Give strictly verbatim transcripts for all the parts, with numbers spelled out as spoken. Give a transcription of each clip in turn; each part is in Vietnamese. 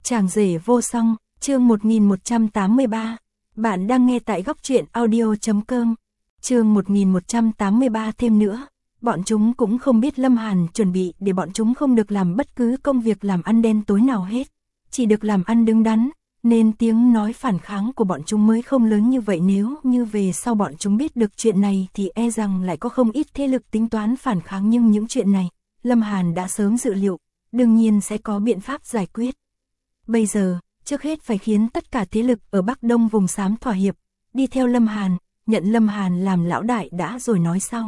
Chàng rể vô song, chương một nghìn một trăm tám mươi ba. Bạn đang nghe tại góc truyện audio chấm com. Chương một nghìn một trăm tám mươi ba thêm nữa, bọn chúng cũng không biết Lâm Hàn chuẩn bị để bọn chúng không được làm bất cứ công việc làm ăn đen tối nào hết, chỉ được làm ăn đứng đắn, nên tiếng nói phản kháng của bọn chúng mới không lớn như vậy. Nếu như về sau bọn chúng biết được chuyện này thì e rằng lại có không ít thế lực tính toán phản kháng, nhưng những chuyện này, Lâm Hàn đã sớm dự liệu, đương nhiên sẽ có biện pháp giải quyết. Bây giờ, trước hết phải khiến tất cả thế lực ở Bắc Đông vùng xám thỏa hiệp, đi theo Lâm Hàn, nhận Lâm Hàn làm lão đại đã rồi nói sau.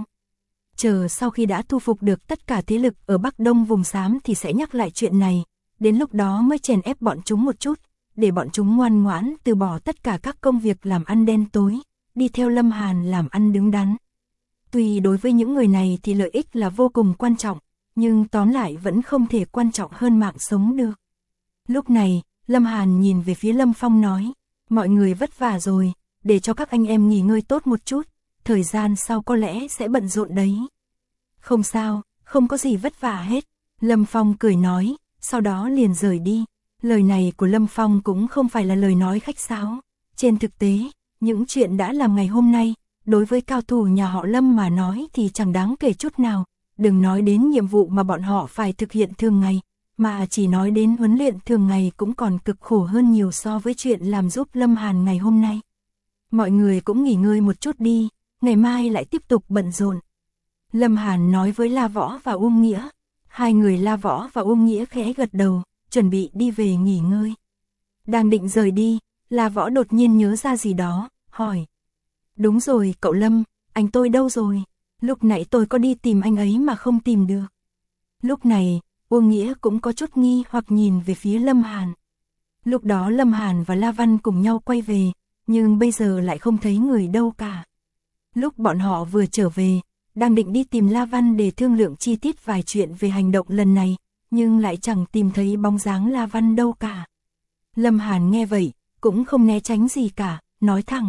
Chờ sau khi đã thu phục được tất cả thế lực ở Bắc Đông vùng xám thì sẽ nhắc lại chuyện này, đến lúc đó mới chèn ép bọn chúng một chút, để bọn chúng ngoan ngoãn từ bỏ tất cả các công việc làm ăn đen tối, đi theo Lâm Hàn làm ăn đứng đắn. Tuy đối với những người này thì lợi ích là vô cùng quan trọng, nhưng tóm lại vẫn không thể quan trọng hơn mạng sống được. Lúc này, Lâm Hàn nhìn về phía Lâm Phong nói, mọi người vất vả rồi, để cho các anh em nghỉ ngơi tốt một chút, thời gian sau có lẽ sẽ bận rộn đấy. Không sao, không có gì vất vả hết, Lâm Phong cười nói, sau đó liền rời đi. Lời này của Lâm Phong cũng không phải là lời nói khách sáo. Trên thực tế, những chuyện đã làm ngày hôm nay, đối với cao thủ nhà họ Lâm mà nói thì chẳng đáng kể chút nào. Đừng nói đến nhiệm vụ mà bọn họ phải thực hiện thường ngày, mà chỉ nói đến huấn luyện thường ngày cũng còn cực khổ hơn nhiều so với chuyện làm giúp Lâm Hàn ngày hôm nay. Mọi người cũng nghỉ ngơi một chút đi, ngày mai lại tiếp tục bận rộn. Lâm Hàn nói với La Võ và Uông Nghĩa. Hai người La Võ và Uông Nghĩa khẽ gật đầu, chuẩn bị đi về nghỉ ngơi. Đang định rời đi, La Võ đột nhiên nhớ ra gì đó, hỏi. Đúng rồi, cậu Lâm, anh tôi đâu rồi? Lúc nãy tôi có đi tìm anh ấy mà không tìm được. Lúc này, Uông Nghĩa cũng có chút nghi hoặc nhìn về phía Lâm Hàn. Lúc đó Lâm Hàn và La Văn cùng nhau quay về, nhưng bây giờ lại không thấy người đâu cả. Lúc bọn họ vừa trở về, đang định đi tìm La Văn để thương lượng chi tiết vài chuyện về hành động lần này, nhưng lại chẳng tìm thấy bóng dáng La Văn đâu cả. Lâm Hàn nghe vậy, cũng không né tránh gì cả, nói thẳng.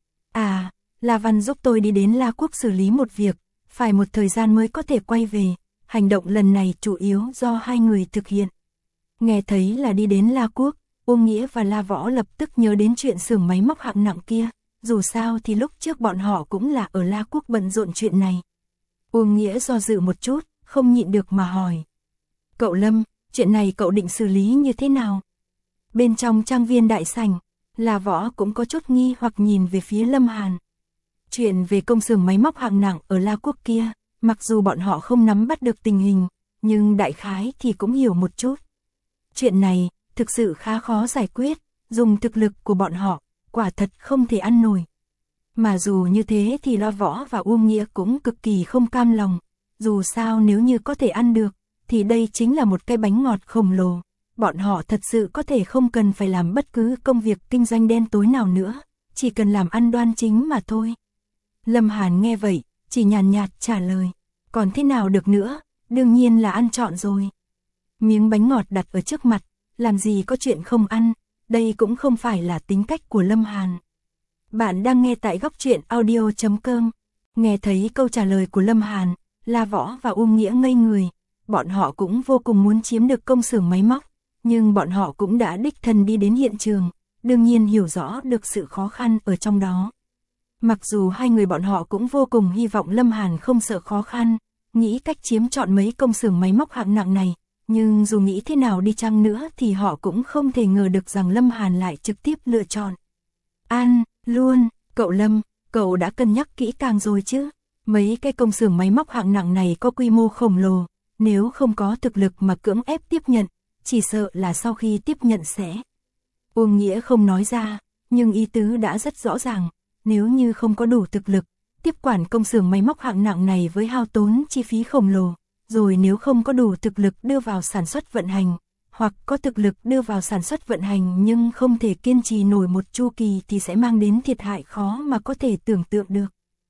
À, La Văn giúp tôi đi đến La Quốc xử lý một việc, phải một thời gian mới có thể quay về, hành động lần này chủ yếu do hai người thực hiện. Nghe thấy là đi đến La Quốc, Uông Nghĩa và La Võ lập tức nhớ đến chuyện xưởng máy móc hạng nặng kia, dù sao thì lúc trước bọn họ cũng là ở La Quốc bận rộn chuyện này. Uông Nghĩa do dự một chút, không nhịn được mà hỏi. Cậu Lâm, chuyện này cậu định xử lý như thế nào? Bên trong trang viên đại sảnh, La Võ cũng có chút nghi hoặc nhìn về phía Lâm Hàn. Chuyện về công xưởng máy móc hạng nặng ở La Quốc kia, mặc dù bọn họ không nắm bắt được tình hình, nhưng đại khái thì cũng hiểu một chút. Chuyện này, thực sự khá khó giải quyết, dùng thực lực của bọn họ, quả thật không thể ăn nổi. Mà dù như thế thì La Võ và Uông Nghĩa cũng cực kỳ không cam lòng, dù sao nếu như có thể ăn được, thì đây chính là một cái bánh ngọt khổng lồ. Bọn họ thật sự có thể không cần phải làm bất cứ công việc kinh doanh đen tối nào nữa, chỉ cần làm ăn đoan chính mà thôi. Lâm Hàn nghe vậy, chỉ nhàn nhạt trả lời, còn thế nào được nữa, đương nhiên là ăn trọn rồi. Miếng bánh ngọt đặt ở trước mặt, làm gì có chuyện không ăn, đây cũng không phải là tính cách của Lâm Hàn. Bạn đang nghe tại góc truyện audio chấm com. Nghe thấy câu trả lời của Lâm Hàn, La Võ và Uông Nghĩa ngây người, bọn họ cũng vô cùng muốn chiếm được công xưởng máy móc, nhưng bọn họ cũng đã đích thân đi đến hiện trường, đương nhiên hiểu rõ được sự khó khăn ở trong đó. Mặc dù hai người bọn họ cũng vô cùng hy vọng Lâm Hàn không sợ khó khăn, nghĩ cách chiếm trọn mấy công xưởng máy móc hạng nặng này, nhưng dù nghĩ thế nào đi chăng nữa thì họ cũng không thể ngờ được rằng Lâm Hàn lại trực tiếp lựa chọn. Ăn, luôn, cậu Lâm, cậu đã cân nhắc kỹ càng rồi chứ? Mấy cái công xưởng máy móc hạng nặng này có quy mô khổng lồ, nếu không có thực lực mà cưỡng ép tiếp nhận, chỉ sợ là sau khi tiếp nhận sẽ. Uông Nghĩa không nói ra, nhưng ý tứ đã rất rõ ràng, nếu như không có đủ thực lực, tiếp quản công xưởng máy móc hạng nặng này với hao tốn chi phí khổng lồ, rồi nếu không có đủ thực lực đưa vào sản xuất vận hành, hoặc có thực lực đưa vào sản xuất vận hành nhưng không thể kiên trì nổi một chu kỳ thì sẽ mang đến thiệt hại khó mà có thể tưởng tượng được.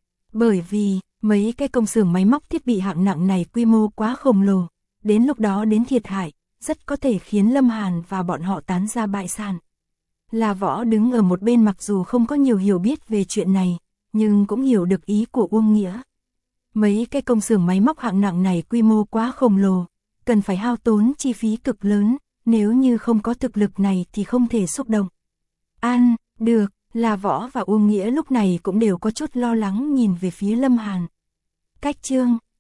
Bởi vì, mấy cái công xưởng máy móc thiết bị hạng nặng này quy mô quá khổng lồ, đến lúc đó đến thiệt hại, rất có thể khiến Lâm Hàn và bọn họ tán ra bại sản. La Võ đứng ở một bên mặc dù không có nhiều hiểu biết về chuyện này, nhưng cũng hiểu được ý của Uông Nghĩa. Mấy cái công xưởng máy móc hạng nặng này quy mô quá khổng lồ, cần phải hao tốn chi phí cực lớn, nếu như không có thực lực này thì không thể xúc động. An, được, là Võ và Uông Nghĩa lúc này cũng đều có chút lo lắng nhìn về phía Lâm Hàn. Cách chương